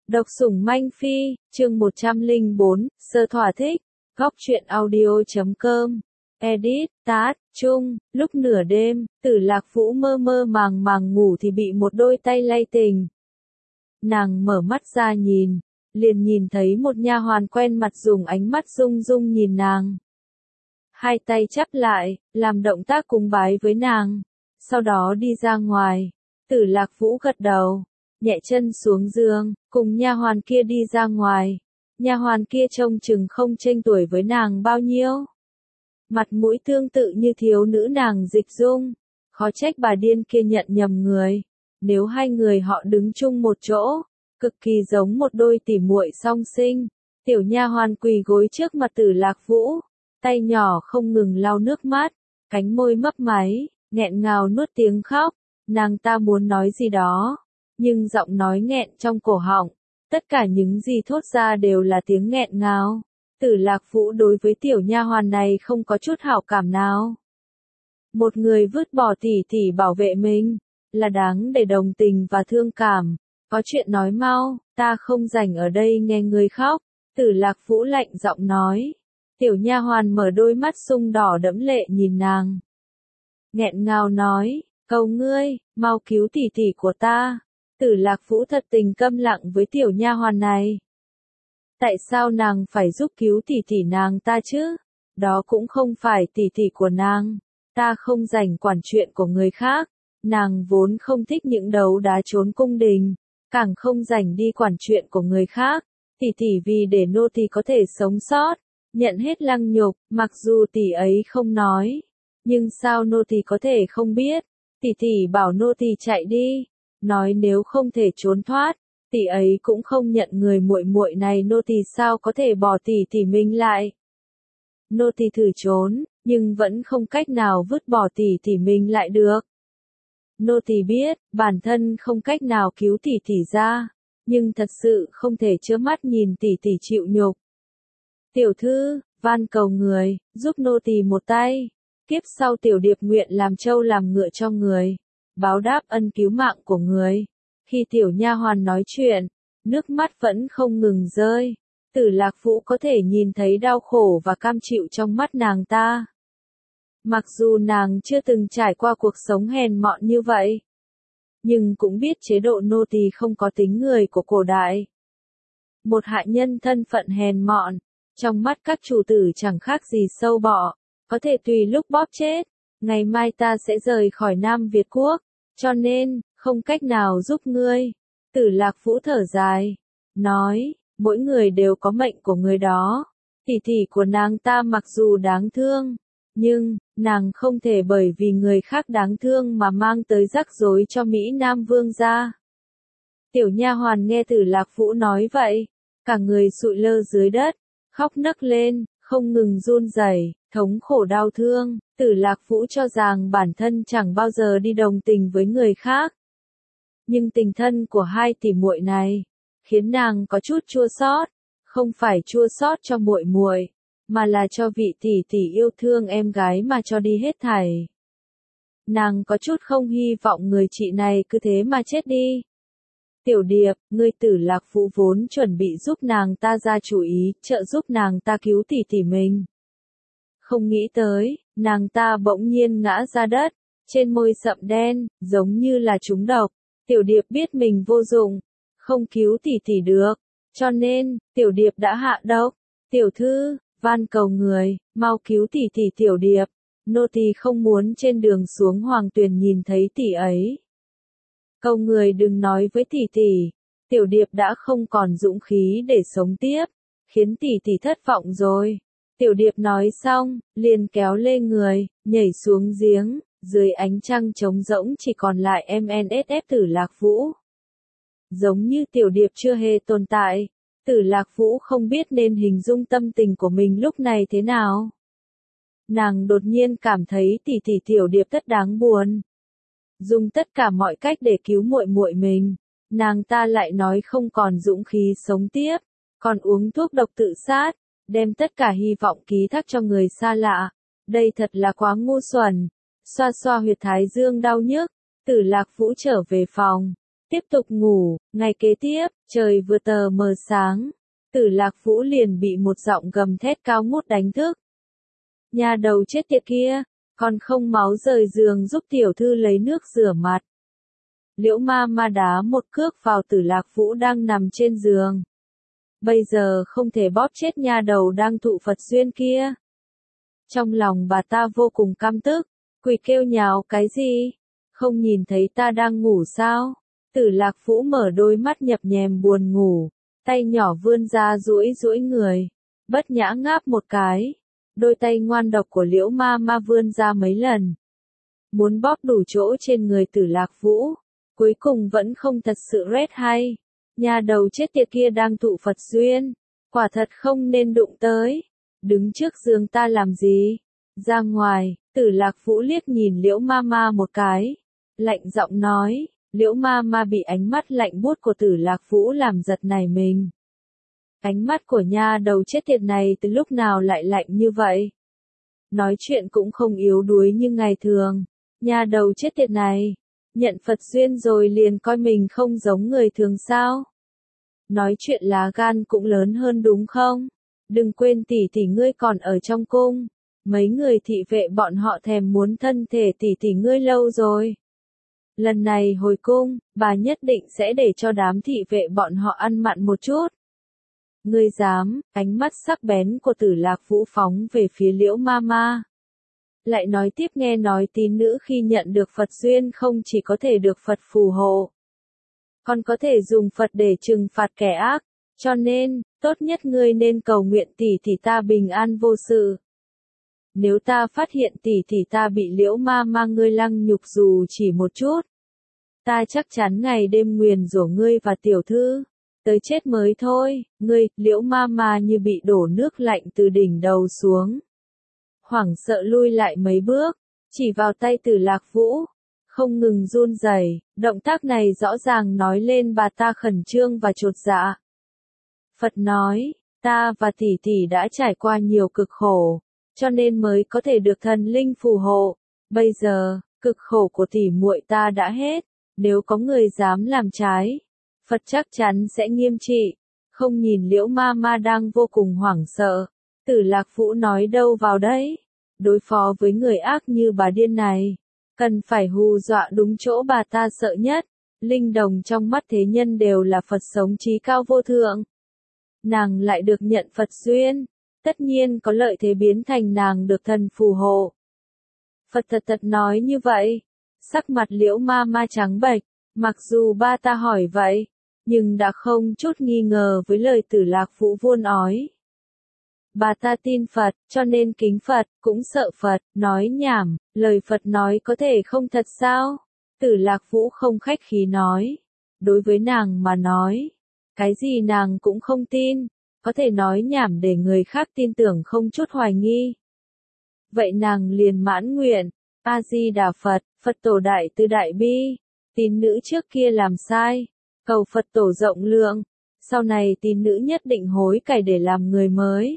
Độc sủng manh phi, chương 104, sơ thỏa thích, góc truyện audio.com, edit, tát, chung, lúc nửa đêm, Tử Lạc Vũ mơ mơ màng màng ngủ thì bị một đôi tay lay tỉnh. Nàng mở mắt ra nhìn, liền nhìn thấy một nha hoàn quen mặt dùng ánh mắt rung rung nhìn nàng. Hai tay chắp lại, làm động tác cúng bái với nàng, sau đó đi ra ngoài. Tử Lạc Vũ gật đầu, nhẹ chân xuống giường, cùng nha hoàn kia đi ra ngoài. Nha hoàn kia trông chừng không chênh tuổi với nàng bao nhiêu. Mặt mũi tương tự như thiếu nữ nàng Dịch Dung, khó trách bà điên kia nhận nhầm người. Nếu hai người họ đứng chung một chỗ, cực kỳ giống một đôi tỉ muội song sinh. Tiểu nha hoàn quỳ gối trước mặt Tử Lạc Vũ, tay nhỏ không ngừng lau nước mắt, cánh môi mấp máy, nghẹn ngào nuốt tiếng khóc. Nàng ta muốn nói gì đó, nhưng giọng nói nghẹn trong cổ họng, tất cả những gì thốt ra đều là tiếng nghẹn ngào. Tử Lạc Vũ đối với tiểu nha hoàn này không có chút hảo cảm nào. Một người vứt bỏ tỷ tỷ bảo vệ mình, là đáng để đồng tình và thương cảm. Có chuyện nói mau, ta không rảnh ở đây nghe người khóc. Tử Lạc Vũ lạnh giọng nói. Tiểu nha hoàn mở đôi mắt sung đỏ đẫm lệ nhìn nàng, nghẹn ngào nói, cầu ngươi, mau cứu tỷ tỷ của ta. Tử Lạc Vũ thật tình câm lặng với tiểu nha hoàn này. Tại sao nàng phải giúp cứu tỷ tỷ nàng ta chứ? Đó cũng không phải tỷ tỷ của nàng. Ta không rảnh quản chuyện của người khác. Nàng vốn không thích những đấu đá trốn cung đình, càng không rảnh đi quản chuyện của người khác. Tỷ tỷ vì để nô tỳ có thể sống sót, nhận hết lăng nhục, mặc dù tỷ ấy không nói, nhưng sao nô tỳ có thể không biết? Tỷ tỷ bảo nô tỳ chạy đi, nói nếu không thể trốn thoát, tỷ ấy cũng không nhận người muội muội này, nô tỳ sao có thể bỏ tỷ tỷ mình lại? Nô tỳ thử trốn, nhưng vẫn không cách nào vứt bỏ tỷ tỷ mình lại được. Nô tỳ biết, bản thân không cách nào cứu tỷ tỷ ra, nhưng thật sự không thể trơ mắt nhìn tỷ tỷ chịu nhục. Tiểu thư, van cầu người, giúp nô tỳ một tay. Kiếp sau tiểu điệp nguyện làm trâu làm ngựa cho người, báo đáp ân cứu mạng của người. Khi tiểu nha hoàn nói chuyện, nước mắt vẫn không ngừng rơi. Tử Lạc Vũ có thể nhìn thấy đau khổ và cam chịu trong mắt nàng ta. Mặc dù nàng chưa từng trải qua cuộc sống hèn mọn như vậy, nhưng cũng biết chế độ nô tỳ không có tính người của cổ đại. Một hạ nhân thân phận hèn mọn, trong mắt các chủ tử chẳng khác gì sâu bọ, có thể tùy lúc bóp chết. Ngày mai ta sẽ rời khỏi Nam Việt Quốc, cho nên, không cách nào giúp ngươi. Tử Lạc Vũ thở dài, nói, mỗi người đều có mệnh của người đó. Tỷ tỷ của nàng ta mặc dù đáng thương, nhưng, nàng không thể bởi vì người khác đáng thương mà mang tới rắc rối cho Mỹ Nam Vương gia. Tiểu nha hoàn nghe Tử Lạc Vũ nói vậy, cả người sụi lơ dưới đất, khóc nấc lên, không ngừng run rẩy, thống khổ đau thương. Tử Lạc Vũ cho rằng bản thân chẳng bao giờ đi đồng tình với người khác. Nhưng tình thân của hai tỷ muội này, khiến nàng có chút chua xót, không phải chua xót cho muội muội, mà là cho vị tỷ tỷ yêu thương em gái mà cho đi hết thảy. Nàng có chút không hy vọng người chị này cứ thế mà chết đi. Tiểu Điệp, ngươi Tử Lạc Vũ vốn chuẩn bị giúp nàng ta ra chủ ý, trợ giúp nàng ta cứu tỷ tỷ mình. Không nghĩ tới, nàng ta bỗng nhiên ngã ra đất, trên môi sậm đen, giống như là trúng độc. Tiểu Điệp biết mình vô dụng, không cứu tỷ tỷ được, cho nên, Tiểu Điệp đã hạ độc. Tiểu thư, van cầu người, mau cứu tỷ tỷ Tiểu Điệp, nô tỳ không muốn trên đường xuống Hoàng Tuyền nhìn thấy tỷ ấy. Cầu người đừng nói với tỷ tỷ, Tiểu Điệp đã không còn dũng khí để sống tiếp, khiến tỷ tỷ thất vọng rồi. Tiểu Điệp nói xong, liền kéo lê người, nhảy xuống giếng, dưới ánh trăng trống rỗng chỉ còn lại MNSF Tử Lạc Vũ. Giống như Tiểu Điệp chưa hề tồn tại, Tử Lạc Vũ không biết nên hình dung tâm tình của mình lúc này thế nào. Nàng đột nhiên cảm thấy tỷ tỷ Tiểu Điệp rất đáng buồn. Dùng tất cả mọi cách để cứu muội muội mình, nàng ta lại nói không còn dũng khí sống tiếp, còn uống thuốc độc tự sát, đem tất cả hy vọng ký thác cho người xa lạ. Đây thật là quá ngu xuẩn. Xoa xoa huyệt thái dương đau nhức, Tử Lạc Vũ trở về phòng, Tiếp tục ngủ, ngày kế tiếp, trời vừa tờ mờ sáng, Tử Lạc Vũ liền bị một giọng gầm thét cao ngút đánh thức. Nhà đầu chết tiệt kia, còn không máu rời giường giúp tiểu thư lấy nước rửa mặt. Liễu ma ma đá một cước vào Tử Lạc Vũ đang nằm trên giường. Bây giờ không thể bóp chết nha đầu đang thụ Phật duyên kia. Trong lòng bà ta vô cùng căm tức, quỳ kêu nhào cái gì? Không nhìn thấy ta đang ngủ sao? Tử Lạc Vũ mở đôi mắt nhập nhèm buồn ngủ, tay nhỏ vươn ra duỗi duỗi người, bất nhã ngáp một cái. Đôi tay ngoan độc của Liễu ma ma vươn ra mấy lần, muốn bóp đủ chỗ trên người Tử Lạc Vũ, cuối cùng vẫn không thật sự rét hay. Nhà đầu chết tiệt kia đang thụ Phật duyên, quả thật không nên đụng tới. Đứng trước giường ta làm gì? Ra ngoài. Tử Lạc Vũ liếc nhìn Liễu ma ma một cái, lạnh giọng nói. Liễu ma ma bị ánh mắt lạnh buốt của Tử Lạc Vũ làm giật nảy mình. Ánh mắt của nha đầu chết tiệt này từ lúc nào lại lạnh như vậy? Nói chuyện cũng không yếu đuối như ngày thường. Nha đầu chết tiệt này, nhận Phật duyên rồi liền coi mình không giống người thường sao? Nói chuyện lá gan cũng lớn hơn đúng không? Đừng quên tỷ tỷ ngươi còn ở trong cung. Mấy người thị vệ bọn họ thèm muốn thân thể tỷ tỷ ngươi lâu rồi. Lần này hồi cung, bà nhất định sẽ để cho đám thị vệ bọn họ ăn mặn một chút. Ngươi dám? Ánh mắt sắc bén của Tử Lạc Vũ phóng về phía Liễu ma ma. Lại nói tiếp, nghe nói tín nữ khi nhận được Phật duyên không chỉ có thể được Phật phù hộ, còn có thể dùng Phật để trừng phạt kẻ ác, cho nên, tốt nhất ngươi nên cầu nguyện tỷ tỷ ta bình an vô sự. Nếu ta phát hiện tỷ tỷ ta bị Liễu ma ma ngươi lăng nhục dù chỉ một chút, ta chắc chắn ngày đêm nguyền rủa ngươi và tiểu thư, tới chết mới thôi. Ngươi, Liễu ma ma như bị đổ nước lạnh từ đỉnh đầu xuống. Hoảng sợ lui lại mấy bước, chỉ vào tay Tử Lạc Vũ, không ngừng run rẩy. Động tác này rõ ràng nói lên bà ta khẩn trương và chột dạ. Phật nói, ta và tỷ tỷ đã trải qua nhiều cực khổ, cho nên mới có thể được thần linh phù hộ. Bây giờ, cực khổ của tỷ muội ta đã hết, nếu có người dám làm trái, Phật chắc chắn sẽ nghiêm trị. Không nhìn Liễu ma ma đang vô cùng hoảng sợ, Tử Lạc Vũ nói đâu vào đấy. Đối phó với người ác như bà điên này, cần phải hù dọa đúng chỗ bà ta sợ nhất. Linh đồng trong mắt thế nhân đều là Phật sống trí cao vô thượng. Nàng lại được nhận Phật duyên, tất nhiên có lợi thế biến thành nàng được thần phù hộ. Phật thật nói như vậy. Sắc mặt Liễu ma ma trắng bệch, mặc dù ba ta hỏi vậy, nhưng đã không chút nghi ngờ với lời Tử Lạc Vũ vuôn ói. Bà ta tin Phật, cho nên kính Phật, cũng sợ Phật, nói nhảm, lời Phật nói có thể không thật sao? Tử Lạc Vũ không khách khí nói. Đối với nàng mà nói, cái gì nàng cũng không tin, có thể nói nhảm để người khác tin tưởng không chút hoài nghi. Vậy nàng liền mãn nguyện, A-di-đà Phật, Phật tổ đại từ đại bi, tín nữ trước kia làm sai, cầu Phật tổ rộng lượng, sau này tín nữ nhất định hối cải để làm người mới.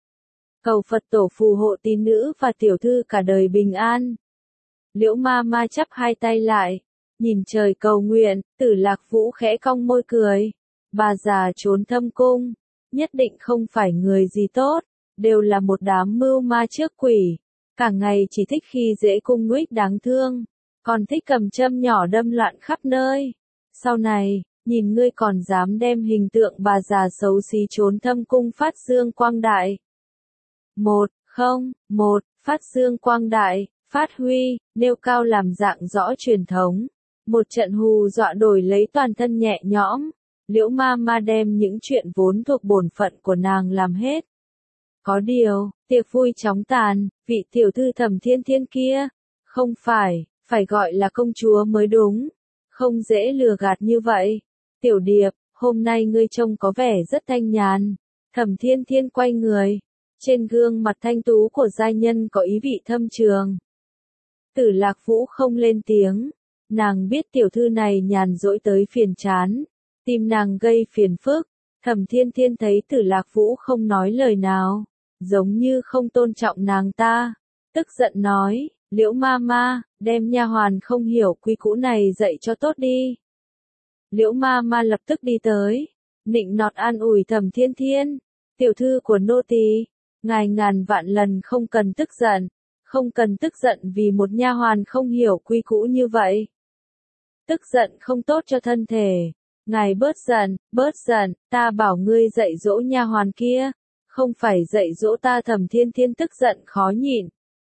Cầu Phật tổ phù hộ tín nữ và tiểu thư cả đời bình an. Liễu ma ma chắp hai tay lại, nhìn trời cầu nguyện. Tử Lạc Vũ khẽ cong môi cười. Bà già trốn thâm cung, nhất định không phải người gì tốt, đều là một đám mưu ma trước quỷ. Cả ngày chỉ thích khi dễ cung nguých đáng thương, còn thích cầm châm nhỏ đâm loạn khắp nơi. Sau này, nhìn ngươi còn dám đem hình tượng bà già xấu xí trốn thâm cung phát dương quang đại. Phát dương quang đại, phát huy, nêu cao làm dạng rõ truyền thống. Một trận hù dọa đổi lấy toàn thân nhẹ nhõm. Liễu ma ma đem những chuyện vốn thuộc bổn phận của nàng làm hết. Có điều, tiệc vui chóng tàn, vị tiểu thư Thẩm Thiên Thiên kia, không phải gọi là công chúa mới đúng. Không dễ lừa gạt như vậy. Tiểu Điệp, hôm nay ngươi trông có vẻ rất thanh nhàn. Thẩm Thiên Thiên quay người. Trên gương mặt thanh tú của giai nhân có ý vị thâm trường. Tử Lạc Vũ không lên tiếng. Nàng biết tiểu thư này nhàn rỗi tới phiền chán, tìm nàng gây phiền phức. Thẩm Thiên Thiên thấy Tử Lạc Vũ không nói lời nào, giống như không tôn trọng nàng ta, tức giận nói, Liễu ma ma, đem nha hoàn không hiểu quy củ này dạy cho tốt đi. Liễu ma ma lập tức đi tới, nịnh nọt an ủi Thẩm Thiên Thiên, tiểu thư của nô tỳ, ngài ngàn vạn lần không cần tức giận, không cần tức giận vì một nha hoàn không hiểu quy củ như vậy. Tức giận không tốt cho thân thể, ngài bớt giận, ta bảo ngươi dạy dỗ nha hoàn kia, không phải dạy dỗ ta. Thẩm Thiên Thiên tức giận khó nhịn.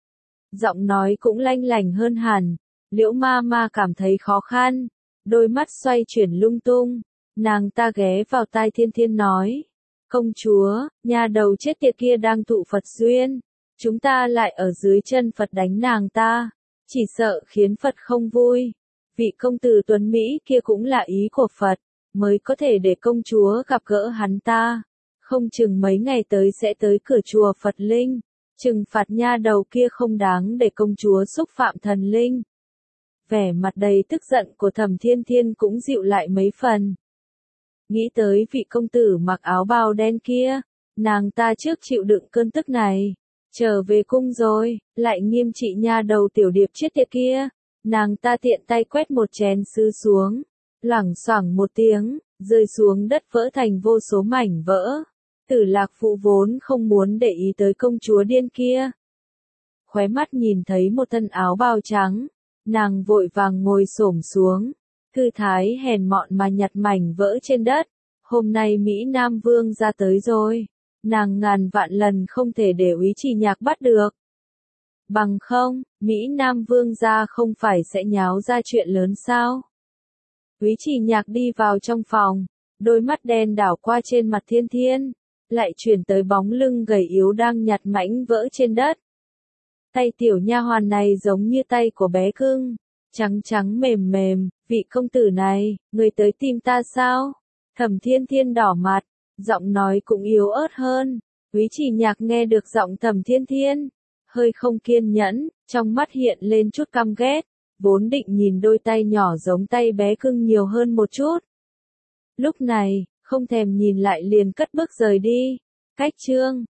Giọng nói cũng lanh lành hơn hẳn, Liễu ma ma cảm thấy khó khăn, đôi mắt xoay chuyển lung tung, nàng ta ghé vào tai Thiên Thiên nói, công chúa, nhà đầu chết tiệt kia đang thụ Phật duyên, chúng ta lại ở dưới chân Phật đánh nàng ta, chỉ sợ khiến Phật không vui. Vị công tử tuấn Mỹ kia cũng là ý của Phật, mới có thể để công chúa gặp gỡ hắn ta, không chừng mấy ngày tới sẽ tới cửa chùa Phật Linh, trừng phạt nha đầu kia không đáng để công chúa xúc phạm thần linh. Vẻ mặt đầy tức giận của Thẩm Thiên Thiên cũng dịu lại mấy phần. Nghĩ tới vị công tử mặc áo bào đen kia, nàng ta trước chịu đựng cơn tức này, trở về cung rồi, lại nghiêm trị nha đầu tiểu điệp chết tiệt kia, nàng ta tiện tay quét một chén sứ xuống, loảng xoảng một tiếng, rơi xuống đất vỡ thành vô số mảnh vỡ. Tử Lạc Phụ vốn không muốn để ý tới công chúa điên kia. Khóe mắt nhìn thấy một thân áo bào trắng, nàng vội vàng ngồi xổm xuống, thư thái hèn mọn mà nhặt mảnh vỡ trên đất. Hôm nay Mỹ Nam Vương ra tới rồi, nàng ngàn vạn lần không thể để Úy Trì Nhạc bắt được. Bằng không, Mỹ Nam Vương ra không phải sẽ nháo ra chuyện lớn sao? Úy Trì Nhạc đi vào trong phòng, đôi mắt đen đảo qua trên mặt Thiên Thiên, lại chuyển tới bóng lưng gầy yếu đang nhặt mảnh vỡ trên đất. Tay tiểu nha hoàn này giống như tay của bé cưng, trắng trắng mềm mềm, vị công tử này, người tới tìm ta sao? Thẩm Thiên Thiên đỏ mặt, giọng nói cũng yếu ớt hơn. Úy Trì Nhạc nghe được giọng Thẩm Thiên Thiên, hơi không kiên nhẫn, trong mắt hiện lên chút căm ghét, vốn định nhìn đôi tay nhỏ giống tay bé cưng nhiều hơn một chút. Lúc này, không thèm nhìn lại liền cất bước rời đi. Cách chương